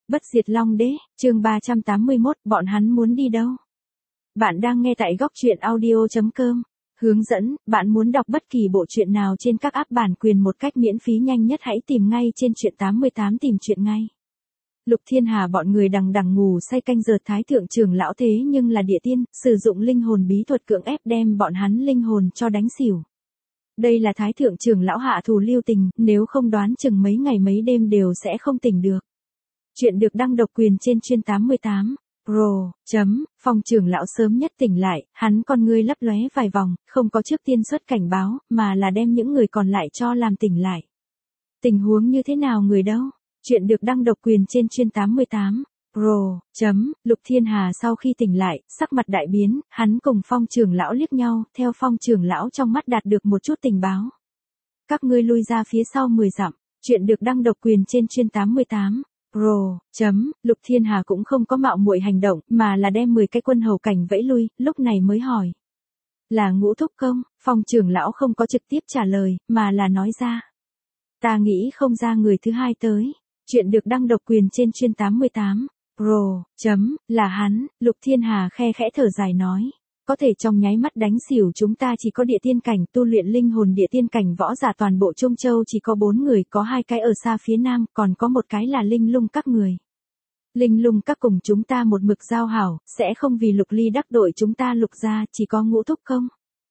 Bất diệt Long Đế, chương 381, bọn hắn muốn đi đâu? Bạn đang nghe tại góc truyện audio.com. Hướng dẫn, bạn muốn đọc bất kỳ bộ truyện nào trên các app bản quyền một cách miễn phí nhanh nhất hãy tìm ngay trên truyện 88 tìm truyện ngay. Lục Thiên Hà bọn người đằng đằng ngủ say canh giờ Thái thượng trưởng lão thế nhưng là địa tiên, sử dụng linh hồn bí thuật cưỡng ép đem bọn hắn linh hồn cho đánh xỉu. Đây là Thái thượng trưởng lão hạ thủ lưu tình, nếu không đoán chừng mấy ngày mấy đêm đều sẽ không tỉnh được. Chuyện được đăng độc quyền trên chuyên 88. Pro. Phong trưởng lão sớm nhất tỉnh lại, hắn con ngươi lấp lóe vài vòng, không có trước tiên xuất cảnh báo, mà là đem những người còn lại cho làm tỉnh lại. Tình huống như thế nào người đâu? Chuyện được đăng độc quyền trên chuyên 88. Pro. Lục Thiên Hà sau khi tỉnh lại, sắc mặt đại biến, hắn cùng Phong trưởng lão liếc nhau, theo Phong trưởng lão trong mắt đạt được một chút tình báo. Các ngươi lui ra phía sau 10 dặm. Chuyện được đăng độc quyền trên chuyên 88. Pro. Lục Thiên Hà cũng không có mạo muội hành động, mà là đem 10 cái quân hầu cảnh vẫy lui, lúc này mới hỏi. Là Ngũ thúc công? Phong trưởng lão không có trực tiếp trả lời, mà là nói ra. Ta nghĩ không ra người thứ hai tới. Chuyện được đăng độc quyền trên chuyên 88. Pro. Là hắn, Lục Thiên Hà khe khẽ thở dài nói. Có thể trong nháy mắt đánh xỉu chúng ta chỉ có địa tiên cảnh, tu luyện linh hồn địa tiên cảnh võ giả toàn bộ Trung Châu chỉ có 4 người, có 2 cái ở xa phía nam, còn có một cái là Linh Lung các người. Linh Lung các cùng chúng ta một mực giao hảo, sẽ không vì Lục Ly đắc tội chúng ta Lục gia, chỉ có Ngũ thúc công.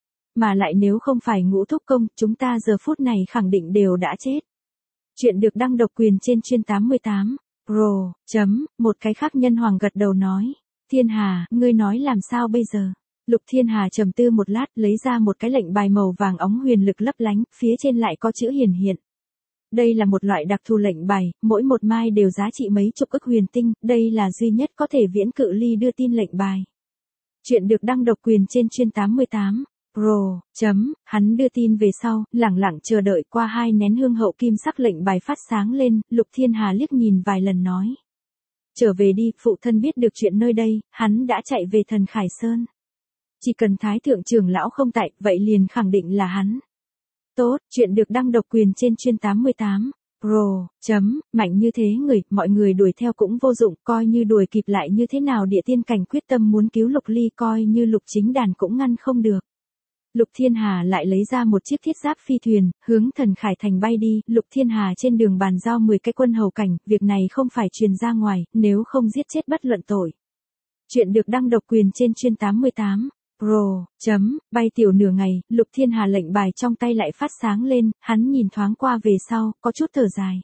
Mà lại nếu không phải Ngũ thúc công, chúng ta giờ phút này khẳng định đều đã chết. Chuyện được đăng độc quyền trên chuyên 88. Pro. Một cái khác nhân hoàng gật đầu nói. Thiên Hà, ngươi nói làm sao bây giờ? Lục Thiên Hà trầm tư một lát, lấy ra một cái lệnh bài màu vàng óng huyền lực lấp lánh, phía trên lại có chữ hiển hiện. Đây là một loại đặc thù lệnh bài, mỗi một mai đều giá trị mấy chục ức huyền tinh, đây là duy nhất có thể viễn cự ly đưa tin lệnh bài. Chuyện được đăng độc quyền trên chuyên 88. Pro. Hắn đưa tin về sau, lẳng lặng chờ đợi qua 2 nén hương hậu kim sắc lệnh bài phát sáng lên, Lục Thiên Hà liếc nhìn vài lần nói. Trở về đi, phụ thân biết được chuyện nơi đây, hắn đã chạy về Thần Khải Sơn. Chỉ cần Thái thượng trưởng lão không tại, vậy liền khẳng định là hắn. Tốt, chuyện được đăng độc quyền trên chuyên 88. Pro. Mạnh như thế người, mọi người đuổi theo cũng vô dụng, coi như đuổi kịp lại như thế nào địa tiên cảnh quyết tâm muốn cứu Lục Ly coi như Lục Chính Đàn cũng ngăn không được. Lục Thiên Hà lại lấy ra một chiếc thiết giáp phi thuyền, hướng Thần Khải Thành bay đi, Lục Thiên Hà trên đường bàn giao 10 cái quân hầu cảnh, việc này không phải truyền ra ngoài, nếu không giết chết bất luận tội. Chuyện được đăng độc quyền trên chuyên 88. Pro. Bay tiểu nửa ngày, Lục Thiên Hà lệnh bài trong tay lại phát sáng lên, hắn nhìn thoáng qua về sau, có chút thở dài.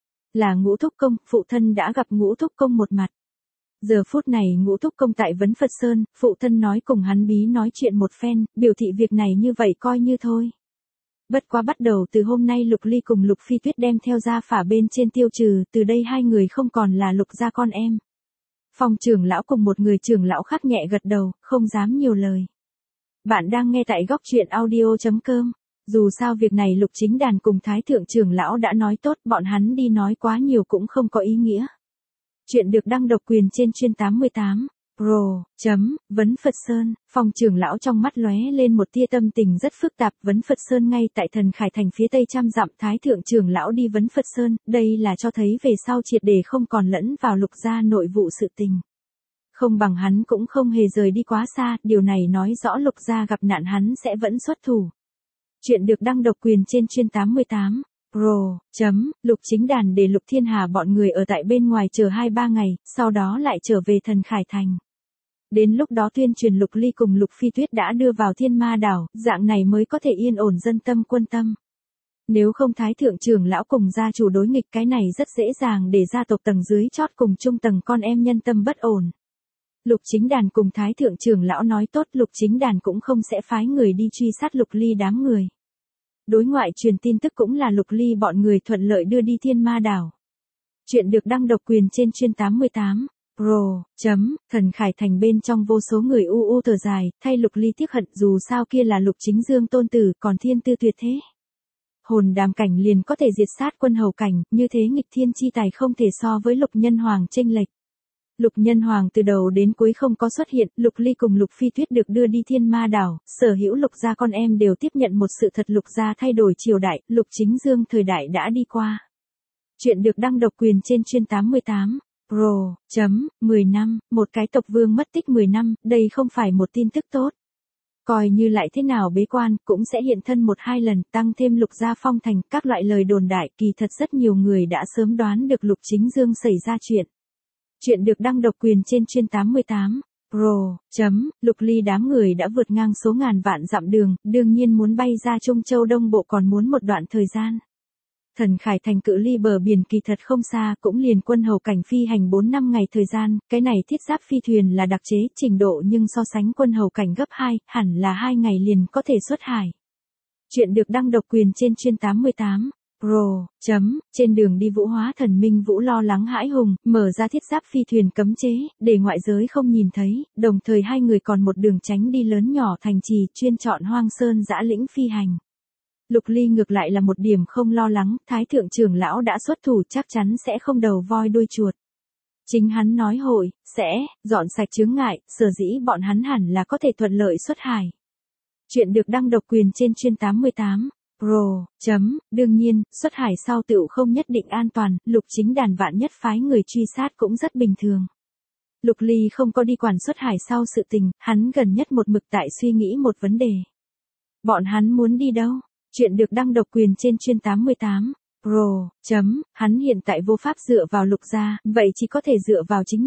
Là Ngũ thúc công, phụ thân đã gặp Ngũ thúc công một mặt. Giờ phút này Ngũ thúc công tại Vấn Phật Sơn, phụ thân nói cùng hắn bí nói chuyện một phen, biểu thị việc này như vậy coi như thôi. Bất quá bắt đầu từ hôm nay Lục Ly cùng Lục Phi Tuyết đem theo gia phả bên trên tiêu trừ, từ đây 2 người không còn là Lục gia con em. Phong trưởng lão cùng một người trưởng lão khác nhẹ gật đầu, không dám nhiều lời. Bạn đang nghe tại góc truyện audio.com. Dù sao việc này Lục Chính Đàn cùng Thái thượng trưởng lão đã nói tốt, bọn hắn đi nói quá nhiều cũng không có ý nghĩa. Chuyện được đăng độc quyền trên chuyên 88. Pro. Vấn Phật Sơn, Phong trưởng lão trong mắt lóe lên một tia tâm tình rất phức tạp, Vấn Phật Sơn ngay tại Thần Khải Thành phía tây trăm dặm, Thái thượng trưởng lão đi Vấn Phật Sơn, đây là cho thấy về sau triệt để không còn lẫn vào Lục gia nội vụ sự tình. Không bằng hắn cũng không hề rời đi quá xa, điều này nói rõ Lục gia gặp nạn hắn sẽ vẫn xuất thủ. Chuyện được đăng độc quyền trên chuyên 88. Pro. Lục Chính Đàn để Lục Thiên Hà bọn người ở tại bên ngoài chờ 2-3 ngày, sau đó lại trở về Thần Khải Thành. Đến lúc đó tuyên truyền Lục Ly cùng Lục Phi Tuyết đã đưa vào Thiên Ma đảo, dạng này mới có thể yên ổn dân tâm quân tâm. Nếu không Thái thượng trưởng lão cùng gia chủ đối nghịch, cái này rất dễ dàng để gia tộc tầng dưới chót cùng trung tầng con em nhân tâm bất ổn. Lục Chính Đàn cùng Thái thượng trưởng lão nói tốt, Lục Chính Đàn cũng không sẽ phái người đi truy sát Lục Ly đám người. Đối ngoại truyền tin tức cũng là Lục Ly bọn người thuận lợi đưa đi Thiên Ma đảo. Chuyện được đăng độc quyền trên chuyên 88. Pro. Thần Khải Thành bên trong vô số người u thở dài, thay Lục Ly tiếc hận, dù sao kia là Lục Chính Dương tôn tử, còn thiên tư tuyệt thế. Hồn đàm cảnh liền có thể diệt sát quân hầu cảnh, như thế nghịch thiên chi tài không thể so với Lục Nhân Hoàng chênh lệch. Lục Nhân Hoàng từ đầu đến cuối không có xuất hiện, Lục Ly cùng Lục Phi Tuyết được đưa đi Thiên Ma đảo, sở hữu Lục gia con em đều tiếp nhận một sự thật, Lục gia thay đổi triều đại, Lục Chính Dương thời đại đã đi qua. Chuyện được đăng độc quyền trên chuyên 88. Pro. 10 năm, một cái tộc vương mất tích 10 năm, đây không phải một tin tức tốt. Coi như lại thế nào bế quan, cũng sẽ hiện thân 1-2 lần, tăng thêm Lục gia phong thành, các loại lời đồn đại, kỳ thật rất nhiều người đã sớm đoán được Lục Chính Dương xảy ra chuyện. Chuyện được đăng độc quyền trên chuyên 88. Pro. Lục Ly đám người đã vượt ngang số ngàn vạn dặm đường, đương nhiên muốn bay ra Trung Châu Đông Bộ còn muốn một đoạn thời gian. Thần Khải Thành cự ly bờ biển kỳ thật không xa, cũng liền quân hầu cảnh phi hành 4-5 ngày thời gian, cái này thiết giáp phi thuyền là đặc chế trình độ nhưng so sánh quân hầu cảnh gấp 2, hẳn là 2 ngày liền có thể xuất hải. Chuyện được đăng độc quyền trên chuyên 88. Pro. Trên đường đi Vũ Hóa Thần Minh Vũ lo lắng hãi hùng, mở ra thiết giáp phi thuyền cấm chế, để ngoại giới không nhìn thấy, đồng thời hai người còn một đường tránh đi lớn nhỏ thành trì, chuyên chọn hoang sơn dã lĩnh phi hành. Lục Ly ngược lại là một điểm không lo lắng, Thái thượng trưởng lão đã xuất thủ chắc chắn sẽ không đầu voi đuôi chuột. Chính hắn nói hội, sẽ, dọn sạch chướng ngại, sở dĩ bọn hắn hẳn là có thể thuận lợi xuất hải. Chuyện được đăng độc quyền trên chuyên 88. Pro. Đương nhiên, xuất hải sau tựu không nhất định an toàn, Lục Chính đàn vạn nhất phái người truy sát cũng rất bình thường. Lục Ly không có đi quản xuất hải sau sự tình, hắn gần nhất một mực tại suy nghĩ một vấn đề. Bọn hắn muốn đi đâu? Chuyện được đăng độc quyền trên chuyên 88. Pro. Hắn hiện tại vô pháp dựa vào Lục gia, vậy chỉ có thể dựa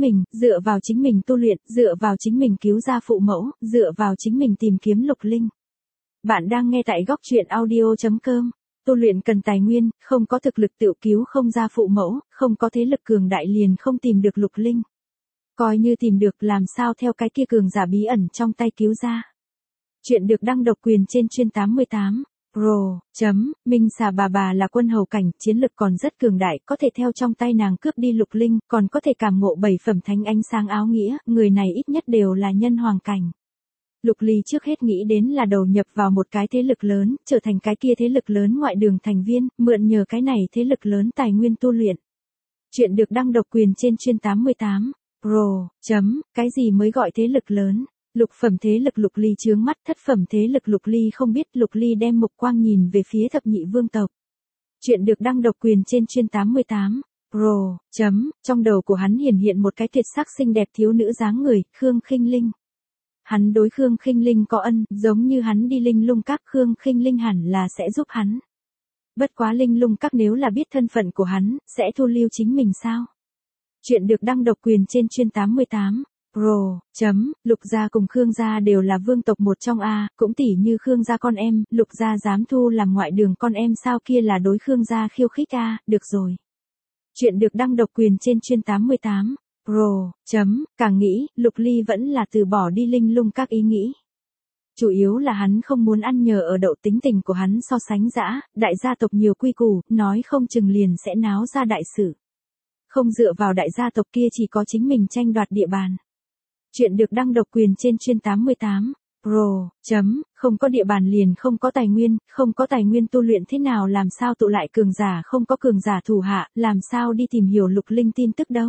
vào chính mình tu luyện, dựa vào chính mình cứu ra phụ mẫu, dựa vào chính mình tìm kiếm Lục Linh. Bạn đang nghe tại góc truyện audio.com. Tu luyện cần tài nguyên, không có thực lực tự cứu không ra phụ mẫu, không có thế lực cường đại liền không tìm được Lục Linh. Coi như tìm được làm sao theo cái kia cường giả bí ẩn trong tay cứu ra. Chuyện được đăng độc quyền trên chuyên 88. Pro. Minh xà bà là quân hầu cảnh, chiến lực còn rất cường đại, có thể theo trong tay nàng cướp đi Lục Linh, còn có thể cảm ngộ 7 phẩm thánh ánh sáng áo nghĩa, người này ít nhất đều là nhân hoàng cảnh. Lục Ly trước hết nghĩ đến là đầu nhập vào một cái thế lực lớn, trở thành cái kia thế lực lớn ngoại đường thành viên, mượn nhờ cái này thế lực lớn tài nguyên tu luyện. Chuyện được đăng độc quyền trên chuyên 88. Pro. Cái gì mới gọi thế lực lớn? Lục phẩm thế lực Lục Ly chướng mắt, thất phẩm thế lực Lục Ly không biết, Lục Ly đem mục quang nhìn về phía thập nhị vương tộc. Chuyện được đăng độc quyền trên chuyên 88. Pro. Trong đầu của hắn hiện một cái tuyệt sắc xinh đẹp thiếu nữ dáng người, Khương Khinh Linh. Hắn đối Khương Khinh Linh có ân, giống như hắn đi Linh Lung Các, Khương Khinh Linh hẳn là sẽ giúp hắn. Bất quá Linh Lung Các nếu là biết thân phận của hắn, sẽ thu lưu chính mình sao? Chuyện được đăng độc quyền trên chuyên 88. Pro. Lục gia cùng Khương gia đều là vương tộc một trong A, cũng tỉ như Khương gia con em, Lục gia dám thu làm ngoại đường con em sao, kia là đối Khương gia khiêu khích A, được rồi. Chuyện được đăng độc quyền trên chuyên 88. Pro. Càng nghĩ, Lục Ly vẫn là từ bỏ đi Linh Lung Các ý nghĩ. Chủ yếu là hắn không muốn ăn nhờ ở đậu, tính tình của hắn so sánh dã, đại gia tộc nhiều quy củ, nói không chừng liền sẽ náo ra đại sự. Không dựa vào đại gia tộc kia chỉ có chính mình tranh đoạt địa bàn. Chuyện được đăng độc quyền trên chuyên 88. Pro. Không có địa bàn liền không có tài nguyên tu luyện thế nào làm sao tụ lại cường giả, không có cường giả thủ hạ, làm sao đi tìm hiểu Lục Linh tin tức đâu.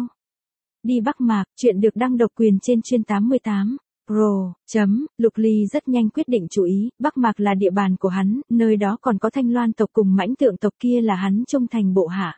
Đi Bắc Mạc, chuyện được đăng độc quyền trên chuyên 88. Pro. Lục Ly rất nhanh quyết định chú ý, Bắc Mạc là địa bàn của hắn, nơi đó còn có Thanh Loan tộc cùng Mãnh Tượng tộc, kia là hắn trung thành bộ hạ.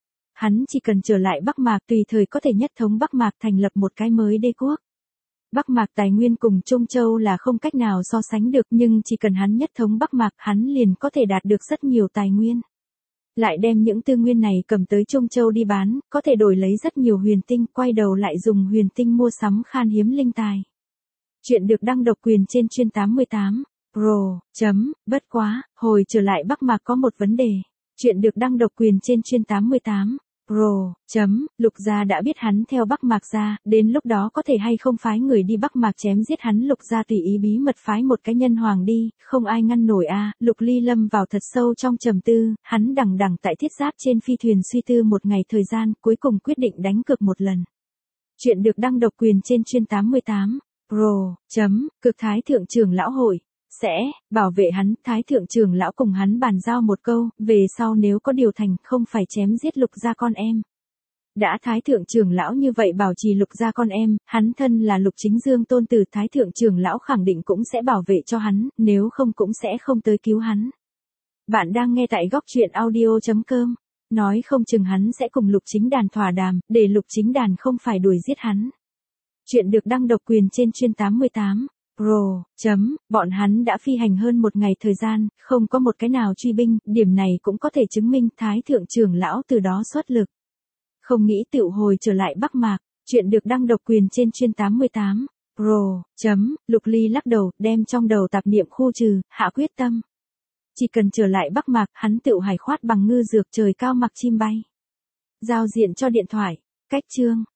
Hắn chỉ cần trở lại Bắc Mạc tùy thời có thể nhất thống Bắc Mạc, thành lập một cái mới đế quốc. Bắc Mạc tài nguyên cùng Trung Châu là không cách nào so sánh được, nhưng chỉ cần hắn nhất thống Bắc Mạc, hắn liền có thể đạt được rất nhiều tài nguyên. Lại đem những tư nguyên này cầm tới Trung Châu đi bán, có thể đổi lấy rất nhiều huyền tinh, quay đầu lại dùng huyền tinh mua sắm khan hiếm linh tài. Chuyện được đăng độc quyền trên chuyên 88. Pro. Bất quá, hồi trở lại Bắc Mạc có một vấn đề. Chuyện được đăng độc quyền trên chuyên 88. Pro. Lục gia đã biết hắn theo Bắc Mạc ra, đến lúc đó có thể hay không phái người đi Bắc Mạc chém giết hắn. Lục gia tùy ý bí mật phái một cái nhân hoàng đi, không ai ngăn nổi a. Lục Ly lâm vào thật sâu trong trầm tư, hắn đằng tại thiết giáp trên phi thuyền suy tư một ngày thời gian, cuối cùng quyết định đánh cược một lần. Chuyện được đăng độc quyền trên chuyên 88. Pro. Cực Thái thượng trưởng lão hội sẽ bảo vệ hắn, Thái thượng trưởng lão cùng hắn bàn giao một câu, về sau nếu có điều thành, không phải chém giết Lục gia con em. Đã Thái thượng trưởng lão như vậy bảo trì Lục gia con em, hắn thân là Lục Chính Dương tôn tử, Thái thượng trưởng lão khẳng định cũng sẽ bảo vệ cho hắn, nếu không cũng sẽ không tới cứu hắn. Bạn đang nghe tại góc truyện audio.com. Nói không chừng hắn sẽ cùng Lục Chính Đàn thỏa đàm, để Lục Chính Đàn không phải đuổi giết hắn. Chuyện được đăng độc quyền trên chuyên 88. Pro. Bọn hắn đã phi hành hơn một ngày thời gian, không có một cái nào truy binh, điểm này cũng có thể chứng minh Thái Thượng trưởng lão từ đó xuất lực. Không nghĩ tựu hồi trở lại Bắc Mạc, chuyện được đăng độc quyền trên chuyên 88. Pro. Lục Ly lắc đầu, đem trong đầu tạp niệm khu trừ, hạ quyết tâm. Chỉ cần trở lại Bắc Mạc, hắn tựu hải khoát bằng ngư dược trời cao mặc chim bay. Giao diện cho điện thoại. Cách chương.